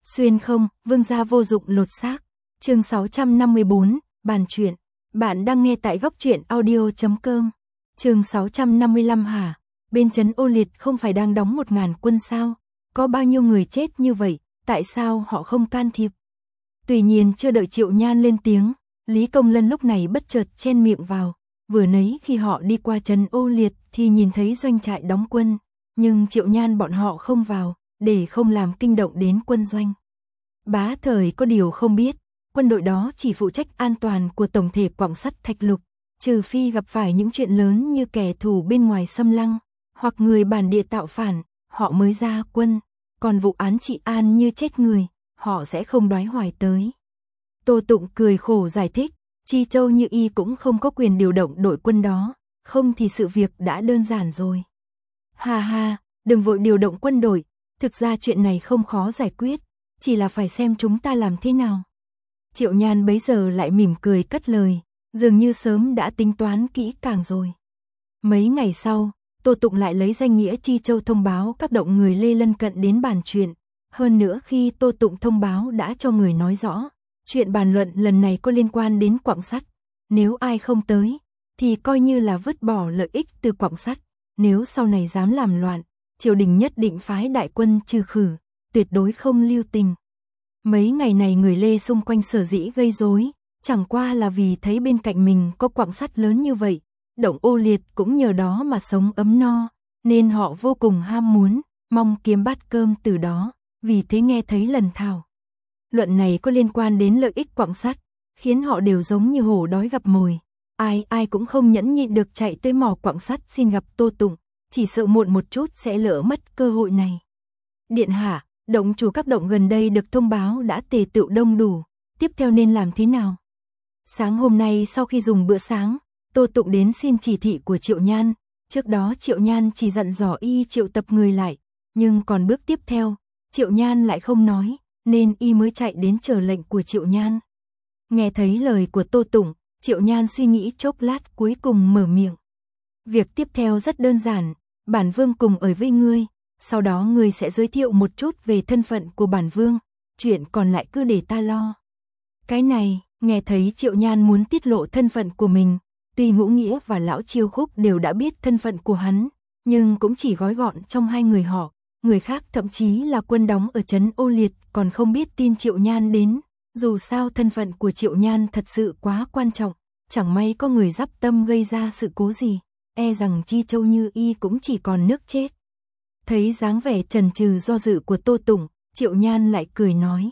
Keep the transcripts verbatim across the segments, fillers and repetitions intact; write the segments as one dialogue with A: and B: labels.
A: Xuyên không, vương gia vô dụng lột xác. Chương sáu trăm năm mươi bốn, bàn chuyện. Bạn đang nghe tại góc truyện audio chấm com. Chương sáu trăm năm mươi lăm hả? Bên trấn Ô Liệt không phải đang đóng một ngàn quân sao? Có bao nhiêu người chết như vậy, tại sao họ không can thiệp? Tuy nhiên chưa đợi Triệu Nhan lên tiếng, Lý Công Lân lúc này bất chợt chen miệng vào. Vừa nấy khi họ đi qua trấn Ô Liệt thì nhìn thấy doanh trại đóng quân, nhưng Triệu Nhan bọn họ không vào, để không làm kinh động đến quân doanh. Bá Thời có điều không biết, quân đội đó chỉ phụ trách an toàn của tổng thể quặng sắt Thạch Lục, trừ phi gặp phải những chuyện lớn như kẻ thù bên ngoài xâm lăng, hoặc người bản địa tạo phản, họ mới ra quân, còn vụ án trị an như chết người, họ sẽ không đoái hoài tới. Tô Tụng cười khổ giải thích, Chi Châu Như Y cũng không có quyền điều động đội quân đó, không thì sự việc đã đơn giản rồi. Ha ha, đừng vội điều động quân đội, thực ra chuyện này không khó giải quyết, chỉ là phải xem chúng ta làm thế nào. Triệu Nhan bấy giờ lại mỉm cười cất lời, dường như sớm đã tính toán kỹ càng rồi. Mấy ngày sau, Tô Tụng lại lấy danh nghĩa Chi Châu thông báo các động người Lê lân cận đến bàn chuyện. Hơn nữa khi Tô Tụng thông báo đã cho người nói rõ, chuyện bàn luận lần này có liên quan đến quặng sắt. Nếu ai không tới, thì coi như là vứt bỏ lợi ích từ quặng sắt. Nếu sau này dám làm loạn, triều đình nhất định phái đại quân trừ khử, tuyệt đối không lưu tình. Mấy ngày này người Lê xung quanh sở dĩ gây rối, chẳng qua là vì thấy bên cạnh mình có quặng sắt lớn như vậy, động Ô Liệt cũng nhờ đó mà sống ấm no, nên họ vô cùng ham muốn, mong kiếm bát cơm từ đó, vì thế nghe thấy lần thảo luận này có liên quan đến lợi ích quặng sắt, khiến họ đều giống như hổ đói gặp mồi. Ai ai cũng không nhẫn nhịn được chạy tới mỏ quặng sắt xin gặp Tô Tụng, chỉ sợ muộn một chút sẽ lỡ mất cơ hội này. Điện hạ, động chủ các động gần đây được thông báo đã tề tựu đông đủ, tiếp theo nên làm thế nào? Sáng hôm nay sau khi dùng bữa sáng, Tô Tụng đến xin chỉ thị của Triệu Nhan, trước đó Triệu Nhan chỉ dặn dò y triệu tập người lại, nhưng còn bước tiếp theo, Triệu Nhan lại không nói, nên y mới chạy đến chờ lệnh của Triệu Nhan. Nghe thấy lời của Tô Tụng, Triệu Nhan suy nghĩ chốc lát cuối cùng mở miệng. Việc tiếp theo rất đơn giản, bản vương cùng ở với ngươi, sau đó ngươi sẽ giới thiệu một chút về thân phận của bản vương, chuyện còn lại cứ để ta lo. Cái này, nghe thấy Triệu Nhan muốn tiết lộ thân phận của mình, tuy Ngũ Nghĩa và Lão Chiêu Khúc đều đã biết thân phận của hắn, nhưng cũng chỉ gói gọn trong hai người họ, người khác thậm chí là quân đóng ở trấn Ô Liệt còn không biết tin Triệu Nhan đến. Dù sao thân phận của Triệu Nhan thật sự quá quan trọng, chẳng may có người dắp tâm gây ra sự cố gì, e rằng Chi Châu Như Y cũng chỉ còn nước chết. Thấy dáng vẻ chần chừ do dự của Tô Tụng, Triệu Nhan lại cười nói.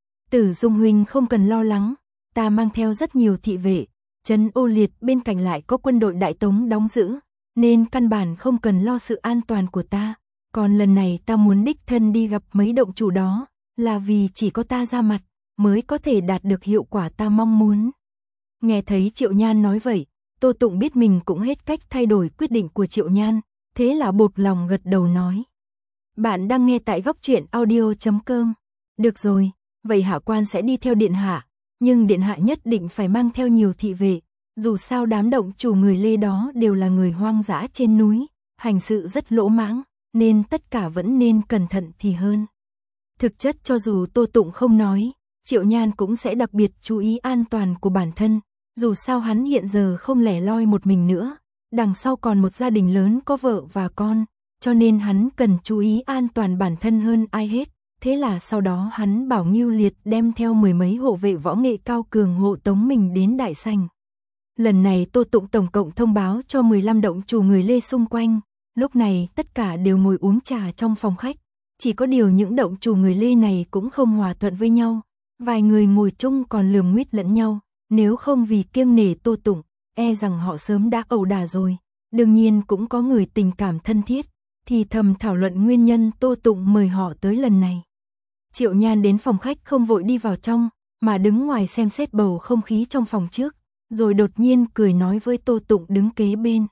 A: Tử Dung huynh không cần lo lắng, ta mang theo rất nhiều thị vệ, trấn Ô Liệt bên cạnh lại có quân đội Đại Tống đóng giữ, nên căn bản không cần lo sự an toàn của ta. Còn lần này ta muốn đích thân đi gặp mấy động chủ đó, là vì chỉ có ta ra mặt, mới có thể đạt được hiệu quả ta mong muốn. Nghe thấy Triệu Nhan nói vậy, Tô Tụng biết mình cũng hết cách thay đổi quyết định của Triệu Nhan, thế là buộc lòng gật đầu nói. Bạn đang nghe tại góc truyện audio chấm com. Được rồi, vậy hạ quan sẽ đi theo điện hạ, nhưng điện hạ nhất định phải mang theo nhiều thị vệ, dù sao đám động chủ người Lê đó đều là người hoang dã trên núi, hành sự rất lỗ mãng, nên tất cả vẫn nên cẩn thận thì hơn. Thực chất cho dù Tô Tụng không nói, Triệu Nhan cũng sẽ đặc biệt chú ý an toàn của bản thân, dù sao hắn hiện giờ không lẻ loi một mình nữa, đằng sau còn một gia đình lớn có vợ và con, cho nên hắn cần chú ý an toàn bản thân hơn ai hết. Thế là sau đó hắn bảo Ngưu Liệt đem theo mười mấy hộ vệ võ nghệ cao cường hộ tống mình đến Đại Sảnh. Lần này Tô Tụng tổng cộng thông báo cho mười lăm động chủ người Lê xung quanh, lúc này tất cả đều ngồi uống trà trong phòng khách, chỉ có điều những động chủ người Lê này cũng không hòa thuận với nhau, vài người ngồi chung còn lườm nguýt lẫn nhau, nếu không vì kiêng nể Tô Tụng, e rằng họ sớm đã ẩu đả rồi. Đương nhiên cũng có người tình cảm thân thiết, thì thầm thảo luận nguyên nhân Tô Tụng mời họ tới lần này. Triệu Nhan đến phòng khách không vội đi vào trong, mà đứng ngoài xem xét bầu không khí trong phòng trước, rồi đột nhiên cười nói với Tô Tụng đứng kế bên.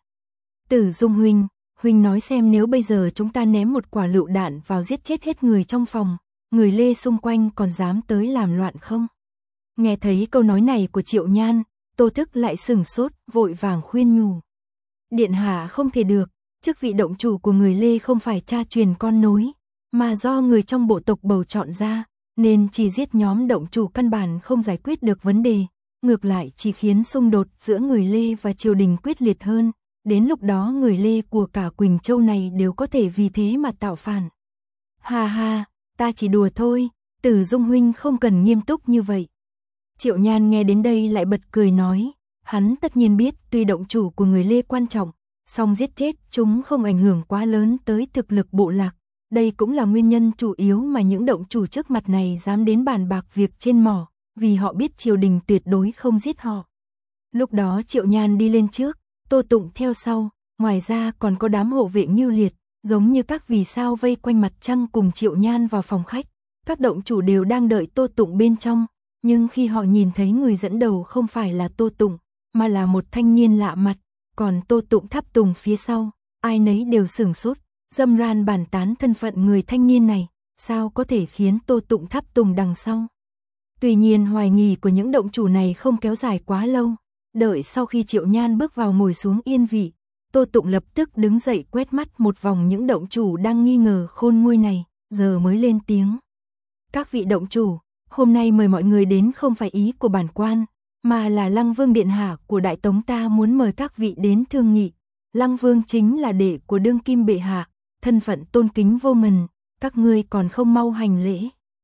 A: Tử Dung huynh, huynh nói xem nếu bây giờ chúng ta ném một quả lựu đạn vào giết chết hết người trong phòng, người Lê xung quanh còn dám tới làm loạn không? Nghe thấy câu nói này của Triệu Nhan, Tô Thức lại sừng sốt, vội vàng khuyên nhủ. Điện hạ không thể được, chức vị động chủ của người Lê không phải cha truyền con nối, mà do người trong bộ tộc bầu chọn ra, nên chỉ giết nhóm động chủ căn bản không giải quyết được vấn đề, ngược lại chỉ khiến xung đột giữa người Lê và triều đình quyết liệt hơn, đến lúc đó người Lê của cả Quỳnh Châu này đều có thể vì thế mà tạo phản. Ha ha, ta chỉ đùa thôi, Tử Dung huynh không cần nghiêm túc như vậy. Triệu Nhan nghe đến đây lại bật cười nói, hắn tất nhiên biết tuy động chủ của người Lê quan trọng, song giết chết chúng không ảnh hưởng quá lớn tới thực lực bộ lạc. Đây cũng là nguyên nhân chủ yếu mà những động chủ trước mặt này dám đến bàn bạc việc trên mỏ, vì họ biết triều đình tuyệt đối không giết họ. Lúc đó Triệu Nhan đi lên trước, Tô Tụng theo sau, ngoài ra còn có đám hộ vệ Ngưu Liệt, giống như các vì sao vây quanh mặt trăng cùng Triệu Nhan vào phòng khách. Các động chủ đều đang đợi Tô Tụng bên trong, nhưng khi họ nhìn thấy người dẫn đầu không phải là Tô Tụng, mà là một thanh niên lạ mặt, còn Tô Tụng tháp tùng phía sau, ai nấy đều sửng sốt, dâm ran bàn tán thân phận người thanh niên này, sao có thể khiến Tô Tụng tháp tùng đằng sau. Tuy nhiên hoài nghi của những động chủ này không kéo dài quá lâu, đợi sau khi Triệu Nhan bước vào ngồi xuống yên vị, Tô Tụng lập tức đứng dậy quét mắt một vòng những động chủ đang nghi ngờ khôn nguôi này, giờ mới lên tiếng. Các vị động chủ, hôm nay mời mọi người đến không phải ý của bản quan, mà là Lăng Vương điện hạ của Đại Tống ta muốn mời các vị đến thương nghị. Lăng Vương chính là đệ của đương kim bệ hạ, thân phận tôn kính vô ngần, các ngươi còn không mau hành lễ.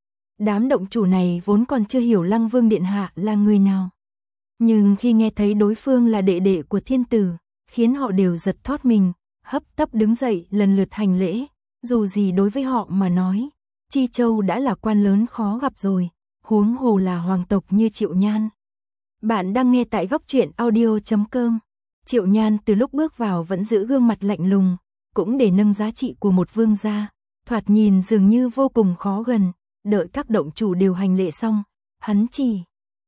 A: Đám động chủ này vốn còn chưa hiểu Lăng Vương điện hạ là người nào, nhưng khi nghe thấy đối phương là đệ đệ của thiên tử, khiến họ đều giật thót mình, hấp tấp đứng dậy lần lượt hành lễ. Dù gì đối với họ mà nói, Chi Châu đã là quan lớn khó gặp rồi, huống hồ là hoàng tộc như Triệu Nhan. Bạn đang nghe tại góc truyện audio chấm com. Triệu Nhan từ lúc bước vào vẫn giữ gương mặt lạnh lùng, cũng để nâng giá trị của một vương gia, thoạt nhìn dường như vô cùng khó gần. Đợi các động chủ đều hành lễ xong, hắn chỉ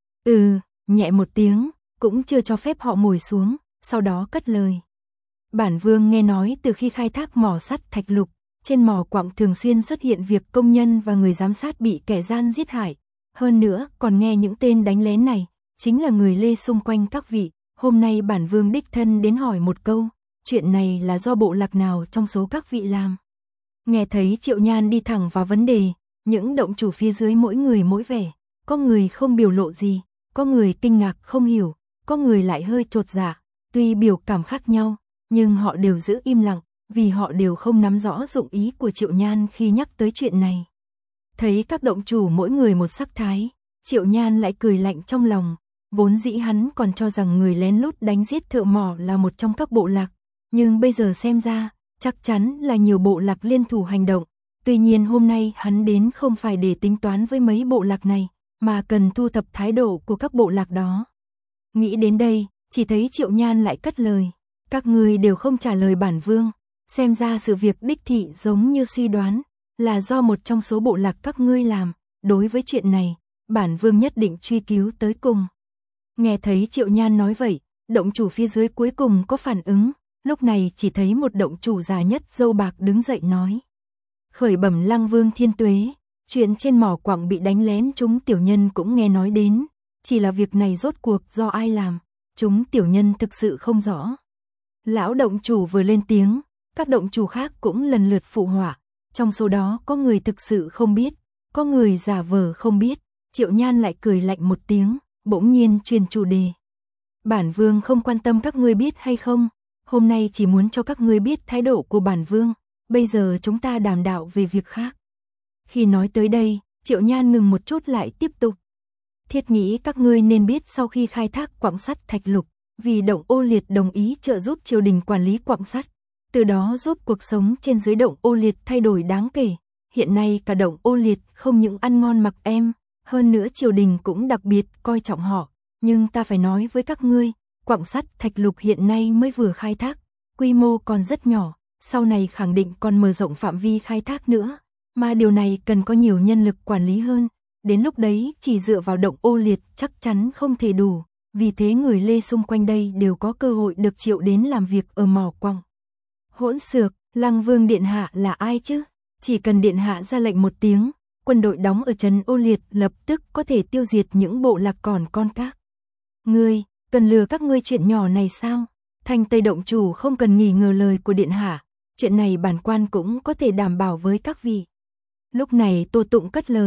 A: ừ, nhẹ một tiếng, cũng chưa cho phép họ ngồi xuống, sau đó cất lời. Bản vương nghe nói từ khi khai thác mỏ sắt Thạch Lục, trên mỏ quặng thường xuyên xuất hiện việc công nhân và người giám sát bị kẻ gian giết hại. Hơn nữa, còn nghe những tên đánh lén này, chính là người Lê xung quanh các vị. Hôm nay bản vương đích thân đến hỏi một câu, chuyện này là do bộ lạc nào trong số các vị làm? Nghe thấy Triệu Nhan đi thẳng vào vấn đề, những động chủ phía dưới mỗi người mỗi vẻ, có người không biểu lộ gì, có người kinh ngạc không hiểu, có người lại hơi chột dạ, tuy biểu cảm khác nhau, nhưng họ đều giữ im lặng, vì họ đều không nắm rõ dụng ý của Triệu Nhan khi nhắc tới chuyện này. Thấy các động chủ mỗi người một sắc thái, Triệu Nhan lại cười lạnh trong lòng, vốn dĩ hắn còn cho rằng người lén lút đánh giết thợ mỏ là một trong các bộ lạc, nhưng bây giờ xem ra, chắc chắn là nhiều bộ lạc liên thủ hành động. Tuy nhiên hôm nay hắn đến không phải để tính toán với mấy bộ lạc này, mà cần thu thập thái độ của các bộ lạc đó. Nghĩ đến đây, chỉ thấy Triệu Nhan lại cất lời. Các ngươi đều không trả lời bản vương, xem ra sự việc đích thị giống như suy đoán, là do một trong số bộ lạc các ngươi làm. Đối với chuyện này, bản vương nhất định truy cứu tới cùng. Nghe thấy Triệu Nhan nói vậy, động chủ phía dưới cuối cùng có phản ứng, lúc này chỉ thấy một động chủ già nhất râu bạc đứng dậy nói. Khởi bẩm Lăng Vương thiên tuế, chuyện trên mỏ quặng bị đánh lén chúng tiểu nhân cũng nghe nói đến, chỉ là việc này rốt cuộc do ai làm, chúng tiểu nhân thực sự không rõ. Lão động chủ vừa lên tiếng, các động chủ khác cũng lần lượt phụ họa, trong số đó có người thực sự không biết, có người giả vờ không biết. Triệu Nhan lại cười lạnh một tiếng, bỗng nhiên truyền chủ đề. Bản vương không quan tâm các ngươi biết hay không, hôm nay chỉ muốn cho các ngươi biết thái độ của bản vương, bây giờ chúng ta đàm đạo về việc khác. Khi nói tới đây, Triệu Nhan ngừng một chút lại tiếp tục. Thiết nghĩ các ngươi nên biết sau khi khai thác quặng sắt Thạch Lục, vì Động Ô Liệt đồng ý trợ giúp triều đình quản lý quặng sắt, từ đó giúp cuộc sống trên dưới Động Ô Liệt thay đổi đáng kể. Hiện nay cả Động Ô Liệt không những ăn ngon mặc em, hơn nữa triều đình cũng đặc biệt coi trọng họ. Nhưng ta phải nói với các ngươi, quặng sắt Thạch Lục hiện nay mới vừa khai thác, quy mô còn rất nhỏ, sau này khẳng định còn mở rộng phạm vi khai thác nữa, mà điều này cần có nhiều nhân lực quản lý hơn. Đến lúc đấy chỉ dựa vào Động Ô Liệt chắc chắn không thể đủ, vì thế người Lê xung quanh đây đều có cơ hội được triệu đến làm việc ở mỏ quặng. Hỗn xược, Lăng Vương điện hạ là ai chứ? Chỉ cần điện hạ ra lệnh một tiếng, quân đội đóng ở trấn Ô Liệt lập tức có thể tiêu diệt những bộ lạc còn con các. Ngươi, cần lừa các ngươi chuyện nhỏ này sao? Thanh Tây động chủ không cần nghi ngờ lời của điện hạ, chuyện này bản quan cũng có thể đảm bảo với các vị. Lúc này Tô Tụng cất lời,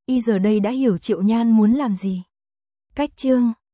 A: y giờ đây đã hiểu Triệu Nhan muốn làm gì. Cách chương